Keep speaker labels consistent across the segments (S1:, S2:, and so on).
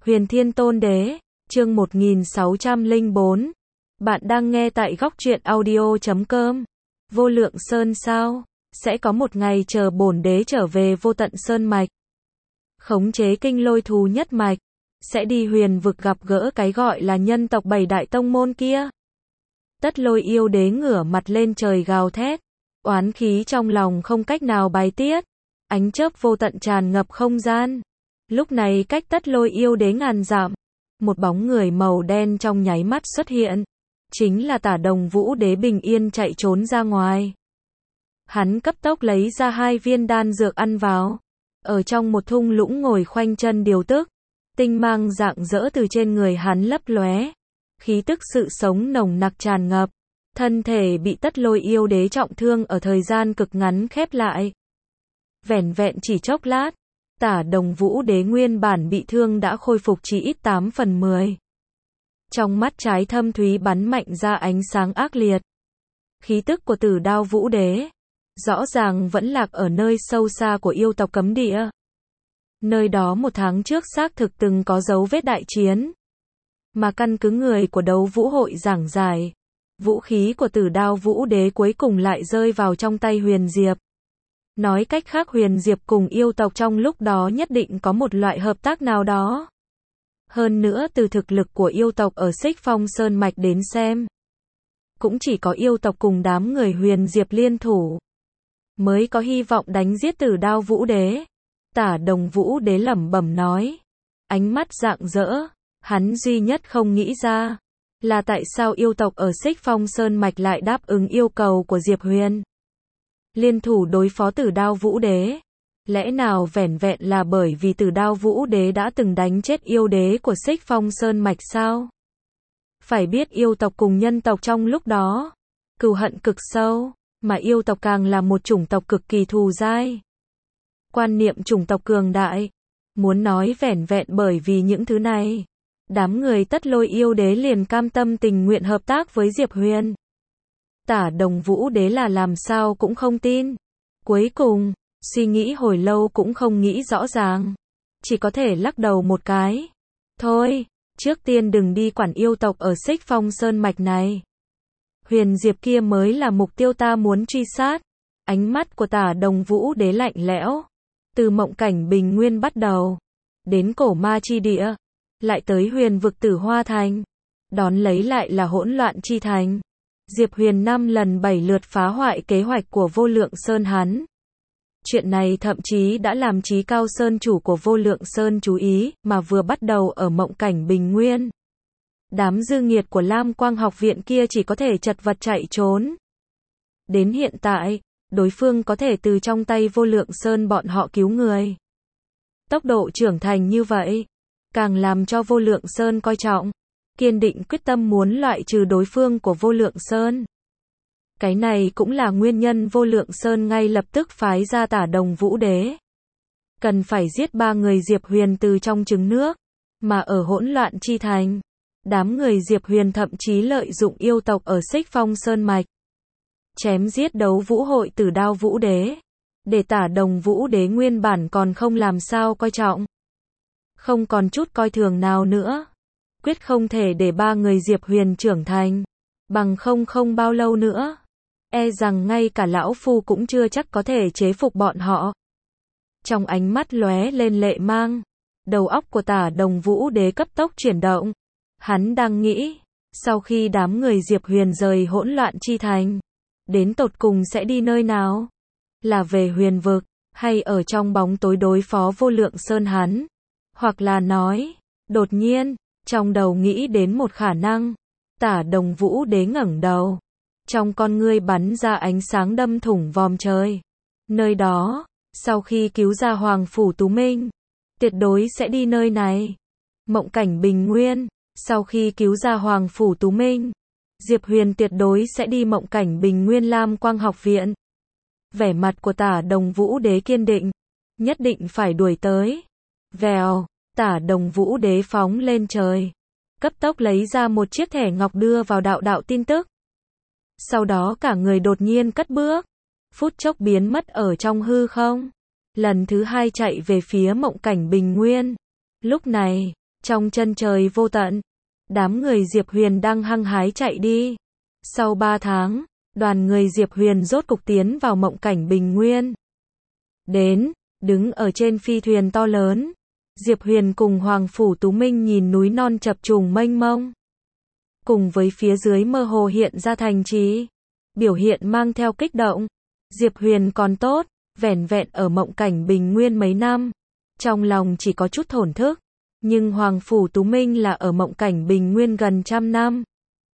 S1: Huyền Thiên Tôn Đế, chương 1604. Bạn đang nghe tại góc truyện audio.com. Vô Lượng Sơn sao? Sẽ có một ngày chờ bổn đế trở về Vô Tận Sơn mạch. Khống chế kinh lôi thú nhất mạch. Sẽ đi huyền vực gặp gỡ cái gọi là nhân tộc 7 đại tông môn kia. Tất Lôi yêu đế ngửa mặt lên trời gào thét. Oán khí trong lòng không cách nào bài tiết. Ánh chớp vô tận tràn ngập không gian. Lúc này cách Tất Lôi yêu đế ngàn dặm, một bóng người màu đen trong nháy mắt xuất hiện. Chính là Tả Đồng Vũ Đế bình yên chạy trốn ra ngoài. Hắn cấp tốc lấy ra 2 viên đan dược ăn vào. Ở trong một thung lũng ngồi khoanh chân điều tức. Tinh mang rạng rỡ từ trên người hắn lấp lóe. Khí tức sự sống nồng nặc tràn ngập. Thân thể bị Tất Lôi yêu đế trọng thương ở thời gian cực ngắn khép lại. Vẻn vẹn chỉ chốc lát, Tả Đồng Vũ Đế nguyên bản bị thương đã khôi phục chỉ ít 8 phần 10. Trong mắt trái thâm thúy bắn mạnh ra ánh sáng ác liệt. Khí tức của Tử Đao Vũ Đế rõ ràng vẫn lạc ở nơi sâu xa của yêu tộc cấm địa. Nơi đó một tháng trước xác thực từng có dấu vết đại chiến. Mà căn cứ người của đấu vũ hội giảng giải, vũ khí của Tử Đao Vũ Đế cuối cùng lại rơi vào trong tay Huyền Diệp. Nói cách khác Huyền Diệp cùng yêu tộc trong lúc đó nhất định có một loại hợp tác nào đó. Hơn nữa từ thực lực của yêu tộc ở Xích Phong Sơn Mạch đến xem, cũng chỉ có yêu tộc cùng đám người Huyền Diệp liên thủ, mới có hy vọng đánh giết Tử Đao Vũ Đế. Tả Đồng Vũ Đế lẩm bẩm nói, ánh mắt rạng rỡ, hắn duy nhất không nghĩ ra, là tại sao yêu tộc ở Xích Phong Sơn Mạch lại đáp ứng yêu cầu của Diệp Huyền. Liên thủ đối phó Tử Đao Vũ Đế. Lẽ nào vẻn vẹn là bởi vì Tử Đao Vũ Đế đã từng đánh chết yêu đế của Xích Phong Sơn Mạch sao? Phải biết yêu tộc cùng nhân tộc trong lúc đó cừu hận cực sâu, mà yêu tộc càng là một chủng tộc cực kỳ thù dai. Quan niệm chủng tộc cường đại. Muốn nói vẻn vẹn bởi vì những thứ này, đám người Tất Lôi yêu đế liền cam tâm tình nguyện hợp tác với Diệp Huyền. Tả Đồng Vũ Đế là làm sao cũng không tin. Cuối cùng, suy nghĩ hồi lâu cũng không nghĩ rõ ràng. Chỉ có thể lắc đầu một cái. Thôi, trước tiên đừng đi quản yêu tộc ở Xích Phong Sơn Mạch này. Huyền Diệp kia mới là mục tiêu ta muốn truy sát. Ánh mắt của Tả Đồng Vũ Đế lạnh lẽo. Từ mộng cảnh bình nguyên bắt đầu, đến cổ ma chi địa, lại tới huyền vực Tử Hoa Thành. Đón lấy lại là hỗn loạn chi thành. Diệp Huyền 5 lần 7 lượt phá hoại kế hoạch của Vô Lượng Sơn hắn. Chuyện này thậm chí đã làm Chí Cao Sơn chủ của Vô Lượng Sơn chú ý, mà vừa bắt đầu ở mộng cảnh bình nguyên. Đám dư nghiệt của Lam Quang học viện kia chỉ có thể chật vật chạy trốn. Đến hiện tại, đối phương có thể từ trong tay Vô Lượng Sơn bọn họ cứu người. Tốc độ trưởng thành như vậy, càng làm cho Vô Lượng Sơn coi trọng. Kiên định quyết tâm muốn loại trừ đối phương của Vô Lượng Sơn. Cái này cũng là nguyên nhân Vô Lượng Sơn ngay lập tức phái ra Tả Đồng Vũ Đế. Cần phải giết 3 người Diệp Huyền từ trong trứng nước. Mà ở hỗn loạn chi thành, đám người Diệp Huyền thậm chí lợi dụng yêu tộc ở Xích Phong Sơn Mạch. Chém giết đấu vũ hội Tử Đao Vũ Đế. Để Tả Đồng Vũ Đế nguyên bản còn không làm sao coi trọng. Không còn chút coi thường nào nữa. Quyết không thể để 3 người Diệp Huyền trưởng thành. Bằng không bao lâu nữa, e rằng ngay cả lão phu cũng chưa chắc có thể chế phục bọn họ. Trong ánh mắt lóe lên lệ mang, đầu óc của Tả Đồng Vũ Đế cấp tốc chuyển động. Hắn đang nghĩ, sau khi đám người Diệp Huyền rời hỗn loạn chi thành, đến tột cùng sẽ đi nơi nào? Là về huyền vực, hay ở trong bóng tối đối phó Vô Lượng Sơn hắn? Hoặc là nói, đột nhiên, trong đầu nghĩ đến một khả năng. Tả Đồng Vũ Đế ngẩng đầu, trong con ngươi bắn ra ánh sáng đâm thủng vòm trời. Nơi đó, sau khi cứu ra Hoàng Phủ Tú Minh, tuyệt đối sẽ đi nơi này. Mộng cảnh bình nguyên, sau khi cứu ra Hoàng Phủ Tú Minh, Diệp Huyền tuyệt đối sẽ đi mộng cảnh bình nguyên Lam Quang học viện. Vẻ mặt của Tả Đồng Vũ Đế kiên định, nhất định phải đuổi tới. Vèo, Tả Đồng Vũ Đế phóng lên trời, cấp tốc lấy ra một chiếc thẻ ngọc đưa vào đạo tin tức. Sau đó cả người đột nhiên cất bước, phút chốc biến mất ở trong hư không. Lần thứ 2 chạy về phía mộng cảnh bình nguyên. Lúc này, Trong chân trời vô tận, đám người Diệp Huyền đang hăng hái chạy đi. Sau 3 tháng, đoàn người Diệp Huyền rốt cục tiến vào mộng cảnh bình nguyên. Đứng ở trên phi thuyền to lớn, Diệp Huyền cùng Hoàng Phủ Tú Minh nhìn núi non chập trùng mênh mông. Cùng với phía dưới mơ hồ hiện ra thành trì, biểu hiện mang theo kích động. Diệp Huyền còn tốt, vẻn vẹn ở mộng cảnh bình nguyên mấy năm, trong lòng chỉ có chút thổn thức. Nhưng Hoàng Phủ Tú Minh là ở mộng cảnh bình nguyên gần 100 năm.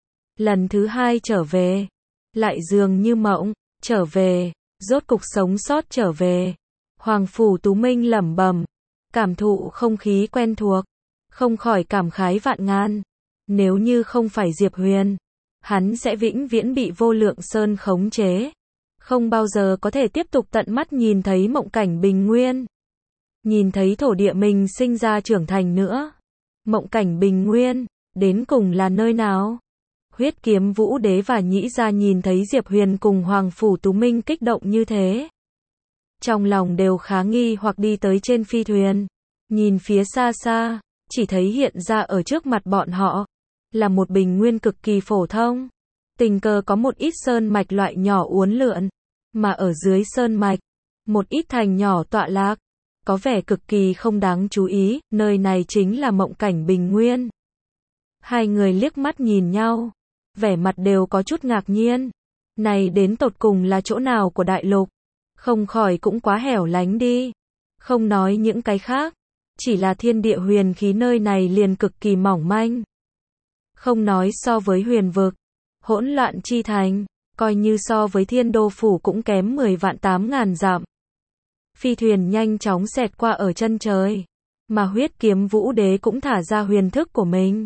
S1: Lần thứ 2 trở về, lại dường như mộng, trở về, rốt cục sống sót trở về. Hoàng Phủ Tú Minh lẩm bẩm, cảm thụ không khí quen thuộc, không khỏi cảm khái vạn ngàn. Nếu như không phải Diệp Huyền, hắn sẽ vĩnh viễn bị Vô Lượng Sơn khống chế, không bao giờ có thể tiếp tục tận mắt nhìn thấy mộng cảnh bình nguyên, nhìn thấy thổ địa mình sinh ra trưởng thành nữa. Mộng cảnh bình nguyên, đến cùng là nơi nào? Huyết Kiếm Vũ Đế và Nhĩ Gia nhìn thấy Diệp Huyền cùng Hoàng Phủ Tú Minh kích động như thế, trong lòng đều khá nghi hoặc đi tới trên phi thuyền, nhìn phía xa xa, chỉ thấy hiện ra ở trước mặt bọn họ là một bình nguyên cực kỳ phổ thông. Tình cờ có một ít sơn mạch loại nhỏ uốn lượn, mà ở dưới sơn mạch, một ít thành nhỏ tọa lạc, có vẻ cực kỳ không đáng chú ý. Nơi này chính là mộng cảnh bình nguyên. Hai người liếc mắt nhìn nhau, vẻ mặt đều có chút ngạc nhiên. Này đến tột cùng là chỗ nào của đại lục? Không khỏi cũng quá hẻo lánh đi. Không nói những cái khác, chỉ là thiên địa huyền khí nơi này liền cực kỳ mỏng manh. Không nói so với huyền vực, hỗn loạn chi thành, coi như so với thiên đô phủ cũng kém 10 vạn 8 ngàn dặm. Phi thuyền nhanh chóng xẹt qua ở chân trời, mà Huyết Kiếm Vũ Đế cũng thả ra huyền thức của mình,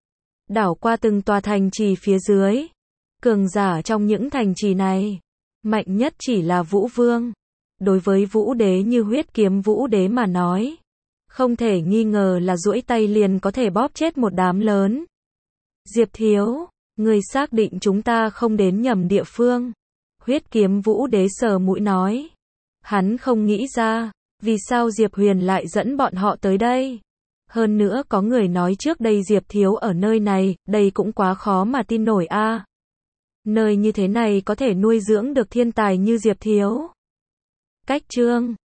S1: đảo qua từng tòa thành trì phía dưới. Cường giả trong những thành trì này, mạnh nhất chỉ là Vũ Vương. Đối với Vũ Đế như Huyết Kiếm Vũ Đế mà nói, không thể nghi ngờ là duỗi tay liền có thể bóp chết một đám lớn. Diệp thiếu, người xác định chúng ta không đến nhầm địa phương? Huyết Kiếm Vũ Đế sờ mũi nói. Hắn không nghĩ ra, vì sao Diệp Huyền lại dẫn bọn họ tới đây. Hơn nữa có người nói trước đây Diệp thiếu ở nơi này, đây cũng quá khó mà tin nổi a. Nơi như thế này có thể nuôi dưỡng được thiên tài như Diệp thiếu. Cách chương